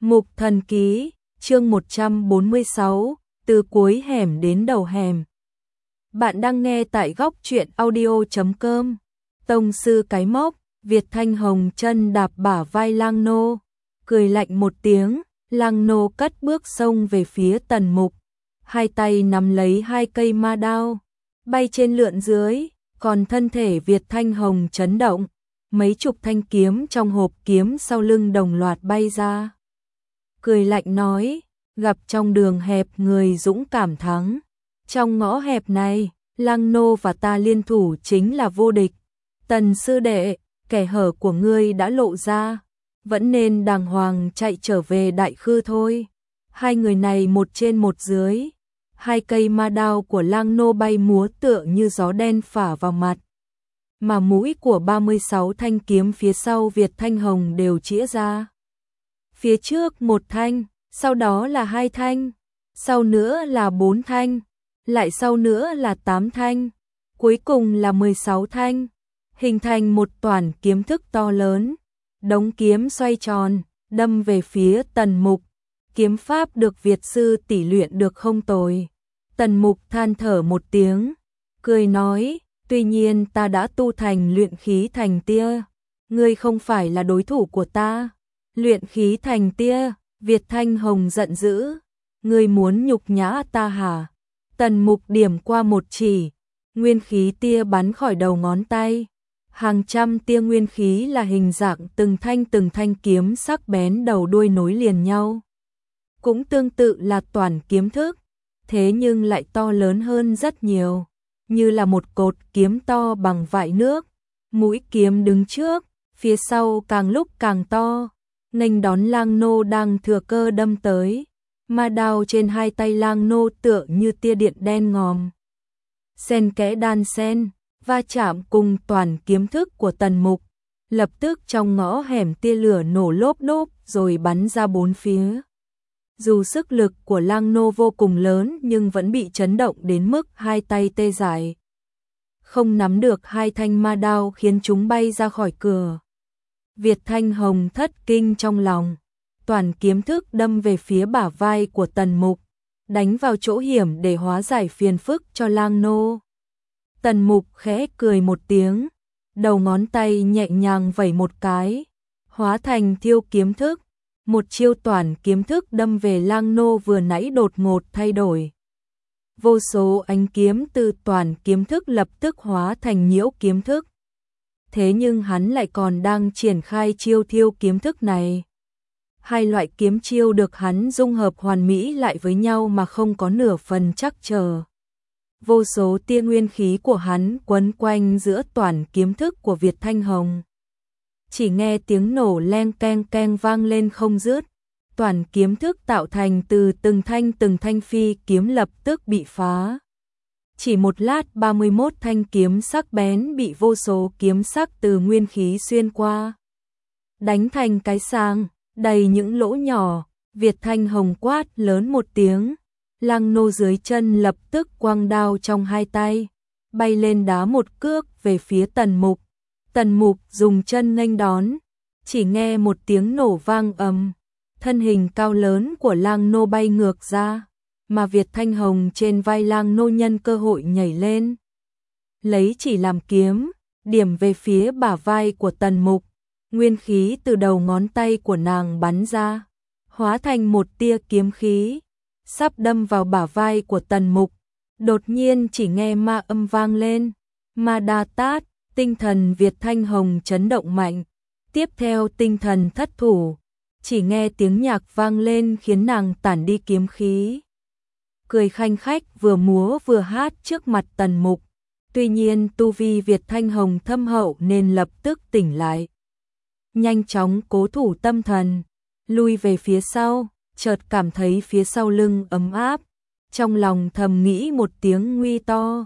Mục Thần Ký, chương 146, từ cuối hẻm đến đầu hẻm. Bạn đang nghe tại góc truyện audio.com. Tông sư cái mốc, Việt Thanh Hồng chân đạp bả vai Lang Nô, cười lạnh một tiếng, Lang Nô cất bước xông về phía Tần Mục, hai tay nắm lấy hai cây ma đao, bay trên lượn dưới, còn thân thể Việt Thanh Hồng chấn động, mấy chục thanh kiếm trong hộp kiếm sau lưng đồng loạt bay ra. Cười lạnh nói, gặp trong đường hẹp người dũng cảm thắng. Trong ngõ hẹp này, Lang Nô và ta liên thủ chính là vô địch. Tần sư đệ, kẻ hở của ngươi đã lộ ra, vẫn nên đàng hoàng chạy trở về Đại Khư thôi. Hai người này một trên một dưới, hai cây ma đao của Lang Nô bay múa tựa như gió đen phả vào mặt. Mà mũi của 36 thanh kiếm phía sau Việt Thanh Hồng đều chĩa ra. Phía trước một thanh, sau đó là hai thanh, sau nữa là 4 thanh, lại sau nữa là 8 thanh, cuối cùng là 16 thanh, hình thành một toản kiếm thức to lớn. Đống kiếm xoay tròn, đâm về phía Tần Mục. Kiếm pháp được Việt sư tỷ luyện được không tồi. Tần Mục than thở một tiếng, cười nói, tuy nhiên ta đã tu thành luyện khí thành tia, ngươi không phải là đối thủ của ta. Luyện khí thành tia, Việt Thanh Hồng giận dữ, ngươi muốn nhục nhã ta hả? Tần Mục điểm qua một chỉ, nguyên khí tia bắn khỏi đầu ngón tay. Hàng trăm tia nguyên khí là hình dạng từng thanh kiếm sắc bén đầu đuôi nối liền nhau. Cũng tương tự là toàn kiếm thức, thế nhưng lại to lớn hơn rất nhiều, như là một cột kiếm to bằng vại nước. Mũi kiếm đứng trước, phía sau càng lúc càng to, nghênh đón Lang Nô đang thừa cơ đâm tới. Ma đao trên hai tay Lang Nô tựa như tia điện đen ngòm, xen kẽ đan xen, va chạm cùng toàn kiếm thức của Tần Mục. Lập tức trong ngõ hẻm tia lửa nổ lốp đốp rồi bắn ra bốn phía. Dù sức lực của Lang Nô vô cùng lớn nhưng vẫn bị chấn động đến mức hai tay tê dại, không nắm được hai thanh ma đao khiến chúng bay ra khỏi cửa. Việt Thanh Hồng thất kinh trong lòng, toàn kiếm thức đâm về phía bả vai của Tần Mục, đánh vào chỗ hiểm để hóa giải phiền phức cho Lang Nô. Tần Mục khẽ cười một tiếng, đầu ngón tay nhẹ nhàng vẩy một cái, hóa thành thiêu kiếm thức, một chiêu toàn kiếm thức đâm về Lang Nô vừa nãy đột ngột thay đổi. Vô số ánh kiếm từ toàn kiếm thức lập tức hóa thành nhiễu kiếm thức. Thế nhưng hắn lại còn đang triển khai chiêu thiêu kiếm thức này. Hai loại kiếm chiêu được hắn dung hợp hoàn mỹ lại với nhau mà không có nửa phần trắc trở. Vô số tia nguyên khí của hắn quấn quanh giữa toàn kiếm thức của Việt Thanh Hồng. Chỉ nghe tiếng nổ leng keng keng vang lên không dứt, toàn kiếm thức tạo thành từ từng thanh phi kiếm lập tức bị phá. Chỉ một lát 31 thanh kiếm sắc bén bị vô số kiếm sắc từ nguyên khí xuyên qua, đánh thành cái sang, đầy những lỗ nhỏ. Việt Thanh Hồng quát lớn một tiếng, Lang Nô dưới chân lập tức quăng đao trong hai tay, bay lên đá một cước về phía Tần Mục. Tần Mục dùng chân nghênh đón, chỉ nghe một tiếng nổ vang ầm, thân hình cao lớn của Lang Nô bay ngược ra, mà Việt Thanh Hồng trên vai Lang Nô nhân cơ hội nhảy lên, lấy chỉ làm kiếm, điểm về phía bả vai của Tần Mục. Nguyên khí từ đầu ngón tay của nàng bắn ra, hóa thành một tia kiếm khí, sắp đâm vào bả vai của Tần Mục. Đột nhiên chỉ nghe ma âm vang lên, ma đa tát, tinh thần Việt Thanh Hồng chấn động mạnh. Tiếp theo tinh thần thất thủ, chỉ nghe tiếng nhạc vang lên khiến nàng tản đi kiếm khí. Cười khanh khách vừa múa vừa hát trước mặt Tần Mục. Tuy nhiên tu vi Việt Thanh Hồng thâm hậu nên lập tức tỉnh lại. Nhanh chóng cố thủ tâm thần, lui về phía sau, chợt cảm thấy phía sau lưng ấm áp. Trong lòng thầm nghĩ một tiếng nguy to,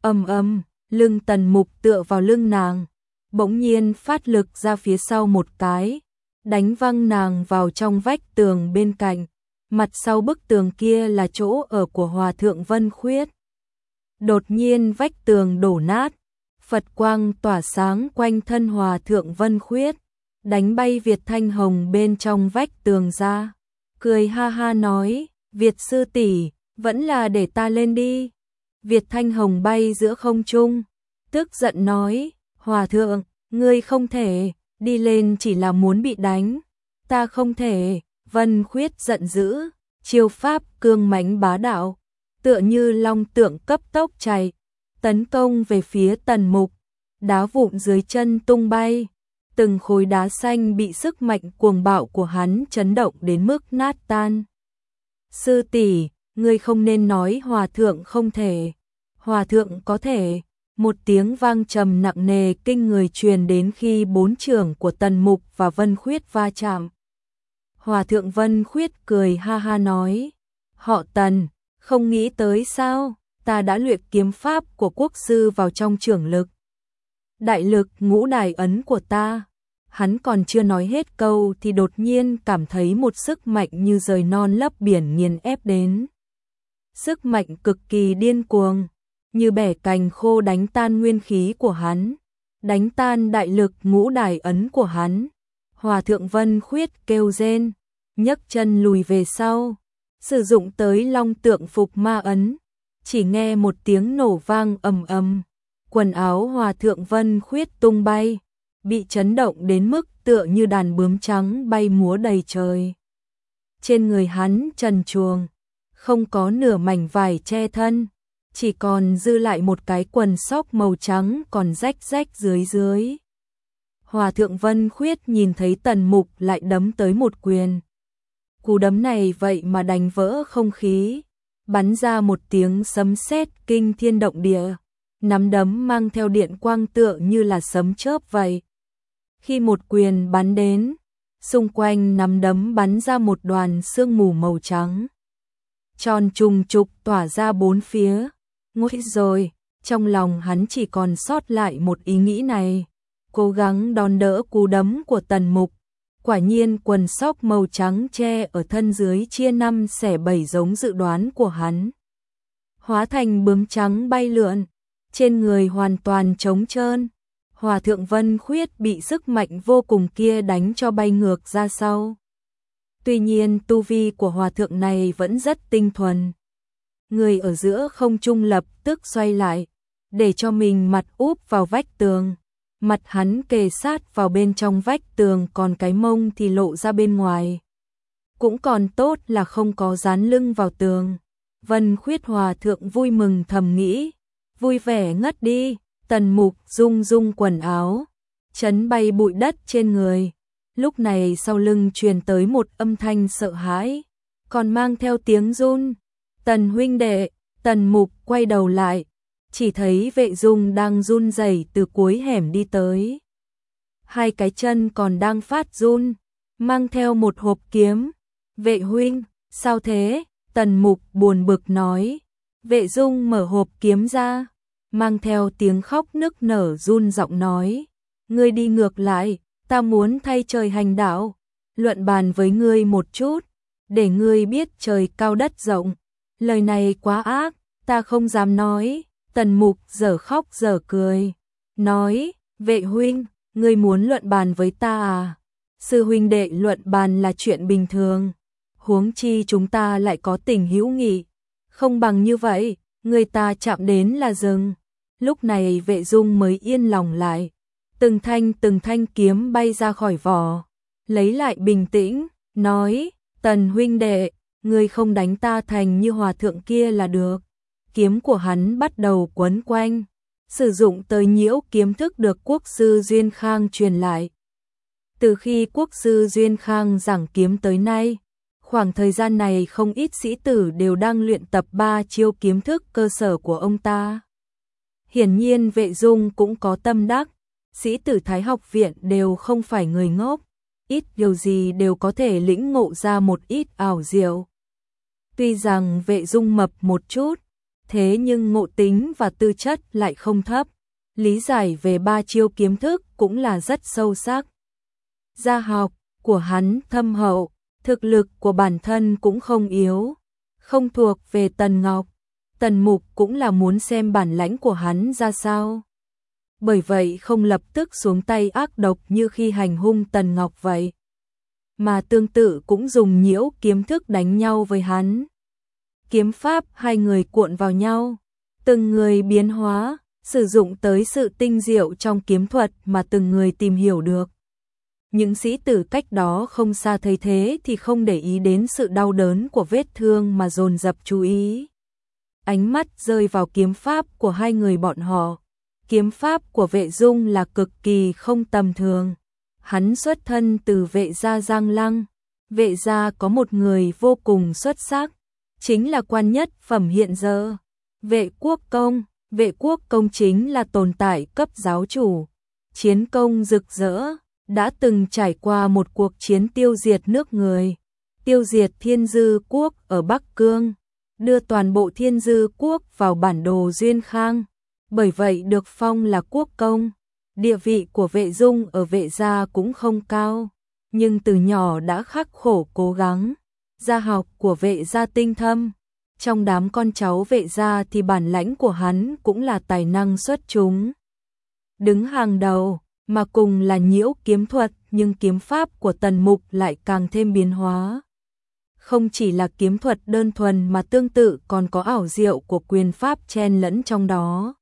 lưng Tần Mục tựa vào lưng nàng, bỗng nhiên phát lực ra phía sau một cái, đánh văng nàng vào trong vách tường bên cạnh. Mặt sau bức tường kia là chỗ ở của Hòa Thượng Vân Khuyết. Đột nhiên vách tường đổ nát, Phật quang tỏa sáng quanh thân Hòa Thượng Vân Khuyết, đánh bay Việt Thanh Hồng bên trong vách tường ra. cười ha ha nói, Việt sư tỷ, vẫn là để ta lên đi. Việt Thanh Hồng bay giữa không trung, tức giận nói, Hòa thượng, ngươi không thể, đi lên chỉ là muốn bị đánh. Ta không thể, Vân Khuyết giận dữ, chiêu pháp cương mãnh bá đạo, tựa như long tượng cấp tốc chạy, tấn công về phía Tần Mục, đá vụn dưới chân tung bay, từng khối đá xanh bị sức mạnh cuồng bạo của hắn chấn động đến mức nát tan. Sư tỷ, ngươi không nên nói hòa thượng không thể, hòa thượng có thể. Một tiếng vang trầm nặng nề kinh người truyền đến khi bốn chưởng của Tần Mục và Vân Khuyết va chạm. Hòa thượng Vân Khuyết cười ha ha nói, họ Tần, không nghĩ tới sao, ta đã luyện kiếm pháp của quốc sư vào trong chưởng lực. Đại lực ngũ đài ấn của ta. Hắn còn chưa nói hết câu thì đột nhiên cảm thấy một sức mạnh như rời non lấp biển nghiền ép đến. Sức mạnh cực kỳ điên cuồng, như bẻ cành khô đánh tan nguyên khí của hắn, đánh tan đại lực ngũ đài ấn của hắn. Hòa thượng Vân Khuyết kêu rên, nhấc chân lùi về sau, sử dụng tới long tượng phục ma ấn, chỉ nghe một tiếng nổ vang ầm ầm, quần áo Hòa thượng Vân Khuyết tung bay, bị chấn động đến mức tựa như đàn bướm trắng bay múa đầy trời. Trên người hắn trần truồng, không có nửa mảnh vải che thân, chỉ còn dư lại một cái quần sóc màu trắng còn rách rách dưới dưới. Hòa thượng Vân Khuyết nhìn thấy Tần Mục lại đấm tới một quyền. Cú đấm này vậy mà đánh vỡ không khí, bắn ra một tiếng sấm sét kinh thiên động địa, nắm đấm mang theo điện quang tựa như là sấm chớp vậy. Khi một quyền bắn đến, xung quanh nắm đấm bắn ra một đoàn sương mù màu trắng, tròn trùng trục tỏa ra bốn phía. Nguy rồi, trong lòng hắn chỉ còn sót lại một ý nghĩ này, cố gắng đón đỡ cú đấm của Tần Mục. Quả nhiên quần sóc màu trắng che ở thân dưới chia năm xẻ bảy giống dự đoán của hắn, hóa thành bướm trắng bay lượn, trên người hoàn toàn trống trơn. Hòa thượng Vân Khuyết bị sức mạnh vô cùng kia đánh cho bay ngược ra sau. Tuy nhiên tu vi của hòa thượng này vẫn rất tinh thuần. Người ở giữa không trung lập tức xoay lại, để cho mình mặt úp vào vách tường. Mặt hắn kề sát vào bên trong vách tường, còn cái mông thì lộ ra bên ngoài. Cũng còn tốt là không có dán lưng vào tường. Vân Khuyết hòa thượng vui mừng thầm nghĩ, vui vẻ ngất đi. Tần Mục rung rung quần áo, chấn bay bụi đất trên người. Lúc này sau lưng truyền tới một âm thanh sợ hãi, còn mang theo tiếng run. Tần huynh đệ. Tần Mục quay đầu lại, chỉ thấy Vệ Dung đang run rẩy từ cuối hẻm đi tới. Hai cái chân còn đang phát run, mang theo một hộp kiếm. Vệ huynh, sao thế? Tần Mục buồn bực nói. Vệ Dung mở hộp kiếm ra, mang theo tiếng khóc nức nở run giọng nói, ngươi đi ngược lại, ta muốn thay trời hành đạo, luận bàn với ngươi một chút, để ngươi biết trời cao đất rộng. Lời này quá ác, ta không dám nói. Tần Mục dở khóc dở cười, nói, Vệ huynh, ngươi muốn luận bàn với ta à? Sư huynh đệ luận bàn là chuyện bình thường, huống chi chúng ta lại có tình hữu nghị, không bằng như vậy, người ta chạm đến là dừng. Lúc này Vệ Dung mới yên lòng lại, từng thanh kiếm bay ra khỏi vỏ, lấy lại bình tĩnh, nói, Tần huynh đệ, ngươi không đánh ta thành như hòa thượng kia là được. Kiếm của hắn bắt đầu quấn quanh, sử dụng tới nhiễu kiếm thức được quốc sư Duyên Khang truyền lại. Từ khi quốc sư Duyên Khang giảng kiếm tới nay, khoảng thời gian này không ít sĩ tử đều đang luyện tập 3 chiêu kiếm thức cơ sở của ông ta. Hiển nhiên Vệ Dung cũng có tâm đắc, sĩ tử Thái học viện đều không phải người ngốc, ít điều gì đều có thể lĩnh ngộ ra một ít ảo diệu. Tuy rằng Vệ Dung mập một chút, thế nhưng ngộ tính và tư chất lại không thấp, lý giải về 3 chiêu kiếm thức cũng là rất sâu sắc. Gia học của hắn thâm hậu, thực lực của bản thân cũng không yếu, không thuộc về Tần Ngọc. Tần Mục cũng là muốn xem bản lãnh của hắn ra sao. Bởi vậy không lập tức xuống tay ác độc như khi hành hung Tần Ngọc vậy. mà tương tự cũng dùng nhiễu kiếm thức đánh nhau với hắn. Kiếm pháp hai người cuộn vào nhau, từng người biến hóa, sử dụng tới sự tinh diệu trong kiếm thuật mà từng người tìm hiểu được. Những sĩ tử cách đó không xa thấy thế thì không để ý đến sự đau đớn của vết thương mà dồn dập chú ý. Ánh mắt rơi vào kiếm pháp của hai người bọn họ. Kiếm pháp của Vệ Dung là cực kỳ không tầm thường. Hắn xuất thân từ Vệ gia Giang Lăng. Vệ gia có một người vô cùng xuất sắc, chính là quan nhất phẩm hiện giờ, Vệ Quốc Công. Vệ Quốc Công chính là tồn tại cấp giáo chủ, chiến công rực rỡ, đã từng trải qua một cuộc chiến tiêu diệt nước người, tiêu diệt Thiên Dư Quốc ở Bắc Cương, đưa toàn bộ Thiên Dư Quốc vào bản đồ Duyên Khang, bởi vậy được phong là quốc công. Địa vị của Vệ Dung ở Vệ gia cũng không cao, nhưng từ nhỏ đã khắc khổ cố gắng, gia học của Vệ gia tinh thâm. Trong đám con cháu Vệ gia thì bản lãnh của hắn cũng là tài năng xuất chúng, đứng hàng đầu, mà cùng là nhiễu kiếm thuật, nhưng kiếm pháp của Tần Mục lại càng thêm biến hóa. Không chỉ là kiếm thuật đơn thuần mà tương tự còn có ảo diệu của quyền pháp chen lẫn trong đó.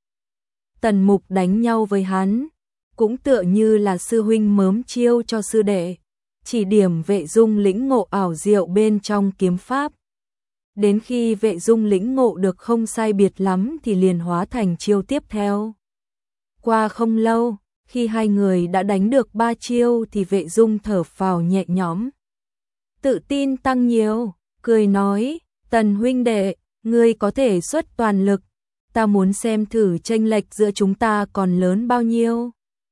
Tần Mục đánh nhau với hắn, cũng tựa như là sư huynh mớm chiêu cho sư đệ, chỉ điểm Vệ Dung lĩnh ngộ ảo diệu bên trong kiếm pháp. Đến khi Vệ Dung lĩnh ngộ được không sai biệt lắm thì liền hóa thành chiêu tiếp theo. Qua không lâu, khi hai người đã đánh được 3 chiêu thì Vệ Dung thở phào nhẹ nhõm, tự tin tăng nhiều, cười nói, Tần huynh đệ, ngươi có thể xuất toàn lực, ta muốn xem thử chênh lệch giữa chúng ta còn lớn bao nhiêu.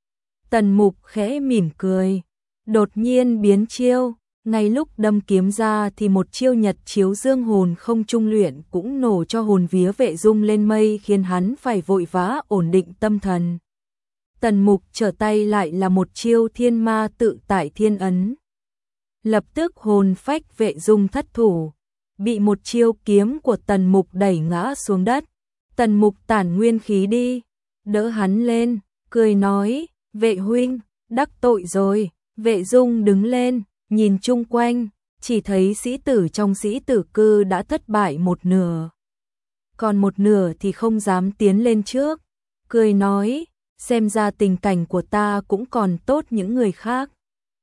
Tần Mục khẽ mỉm cười, đột nhiên biến chiêu, ngay lúc đâm kiếm ra thì một chiêu Nhật chiếu dương hồn không trung luyện cũng nổ cho hồn vía Vệ Dung lên mây, khiến hắn phải vội vã ổn định tâm thần. Tần Mục trở tay lại là một chiêu Thiên Ma tự tại thiên ấn. Lập tức hồn phách Vệ Dung thất thủ, bị một chiêu kiếm của Tần Mục đẩy ngã xuống đất. Tần Mục tản nguyên khí đi, đỡ hắn lên, cười nói, Vệ huynh, đắc tội rồi. Vệ Dung đứng lên, nhìn chung quanh, chỉ thấy sĩ tử trong sĩ tử cư đã thất bại một nửa, còn một nửa thì không dám tiến lên trước, cười nói, xem ra tình cảnh của ta cũng còn tốt những người khác.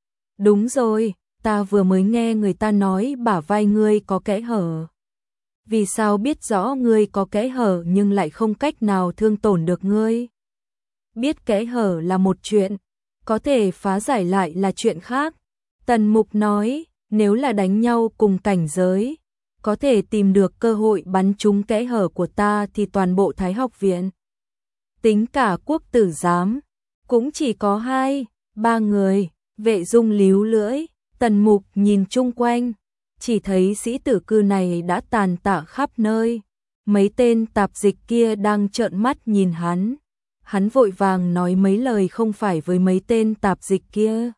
Đúng rồi, ta vừa mới nghe người ta nói bả vai ngươi có kẽ hở. Vì sao biết rõ ngươi có kẽ hở nhưng lại không cách nào thương tổn được ngươi? Biết kẽ hở là một chuyện, có thể phá giải lại là chuyện khác. Tần Mục nói, nếu là đánh nhau cùng cảnh giới, có thể tìm được cơ hội bắn trúng kẽ hở của ta thì toàn bộ Thái Học Viện, tính cả quốc tử giám, cũng chỉ có 2-3 người. Vệ Dung líu lưỡi, Tần Mục nhìn chung quanh, chỉ thấy sĩ tử cư này đã tàn tạ khắp nơi. Mấy tên tạp dịch kia đang trợn mắt nhìn hắn. Hắn vội vàng nói mấy lời không phải với mấy tên tạp dịch kia.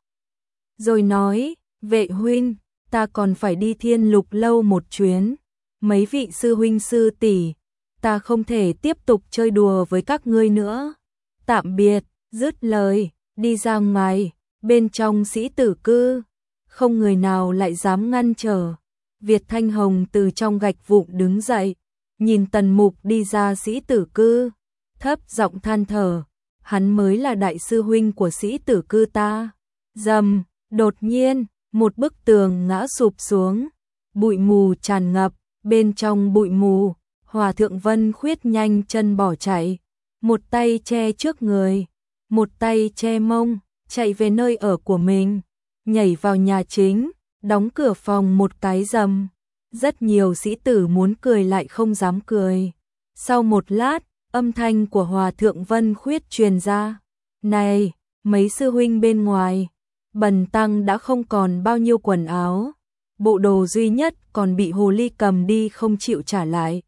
Rồi nói, Vệ huynh, ta còn phải đi Thiên Lục lâu một chuyến. Mấy vị sư huynh sư tỷ, ta không thể tiếp tục chơi đùa với các ngươi nữa. Tạm biệt, dứt lời, đi ra ngoài, bên trong sĩ tử cư, không người nào lại dám ngăn trở. Việt Thanh Hồng từ trong gạch vụn đứng dậy, nhìn Tần Mục đi ra sĩ tử cư, thấp giọng than thở, hắn mới là đại sư huynh của sĩ tử cư ta. Rầm, đột nhiên, một bức tường ngã sụp xuống, bụi mù tràn ngập, bên trong bụi mù, Hòa thượng Vân Khuyết nhanh chân bỏ chạy, một tay che trước người, một tay che mông, chạy về nơi ở của mình, nhảy vào nhà chính, đóng cửa phòng một cái rầm. Rất nhiều sĩ tử muốn cười lại không dám cười. Sau một lát, âm thanh của Hòa thượng Vân Khuyết truyền ra, này, mấy sư huynh bên ngoài, Bần tăng đã không còn bao nhiêu quần áo, bộ đồ duy nhất còn bị hồ ly cầm đi không chịu trả lại.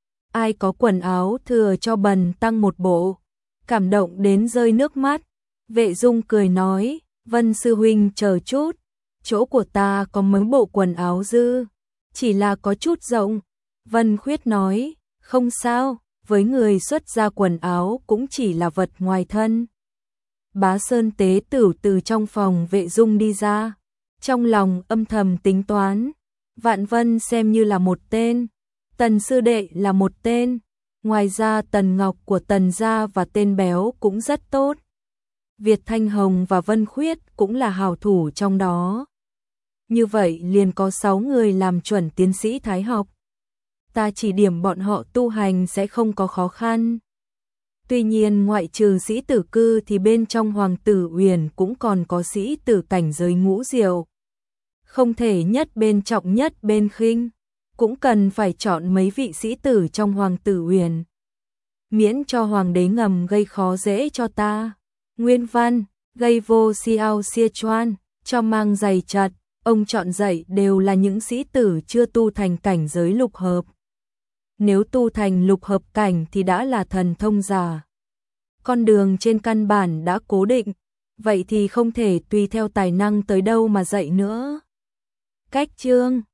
Ai có quần áo thừa cho Bần tăng một bộ. Cảm động đến rơi nước mắt. Vệ Dung cười nói, Vân sư huynh chờ chút, chỗ của ta có mấy bộ quần áo dư, chỉ là có chút rộng. Vân Khuyết nói, không sao, với người xuất gia quần áo cũng chỉ là vật ngoài thân. Bá Sơn tế tử từ trong phòng Vệ Dung đi ra, trong lòng âm thầm tính toán, Vạn Vân xem như là một tên, Tần sư đệ là một tên, ngoài ra Tần Ngọc của Tần gia và tên béo cũng rất tốt. Việt Thanh Hồng và Vân Khuyết cũng là hảo thủ trong đó. Như vậy liền có 6 người làm chuẩn tiến sĩ thái học. Ta chỉ điểm bọn họ tu hành sẽ không có khó khăn. Tuy nhiên ngoại trừ sĩ tử cư thì bên trong Hoàng tử Uyển cũng còn có sĩ tử cảnh giới ngũ diệu. Không thể nhất bên trọng nhất bên khinh, cũng cần phải chọn mấy vị sĩ tử trong Hoàng tử Uyển. Miễn cho hoàng đế ngầm gây khó dễ cho ta. Nguyên văn, gây vô xiao xia choan, cho mang giày chặt, ông chọn dạy đều là những sĩ tử chưa tu thành cảnh giới lục hợp. Nếu tu thành lục hợp cảnh thì đã là thần thông giả. Con đường trên căn bản đã cố định, vậy thì không thể tùy theo tài năng tới đâu mà dạy nữa. Cách chương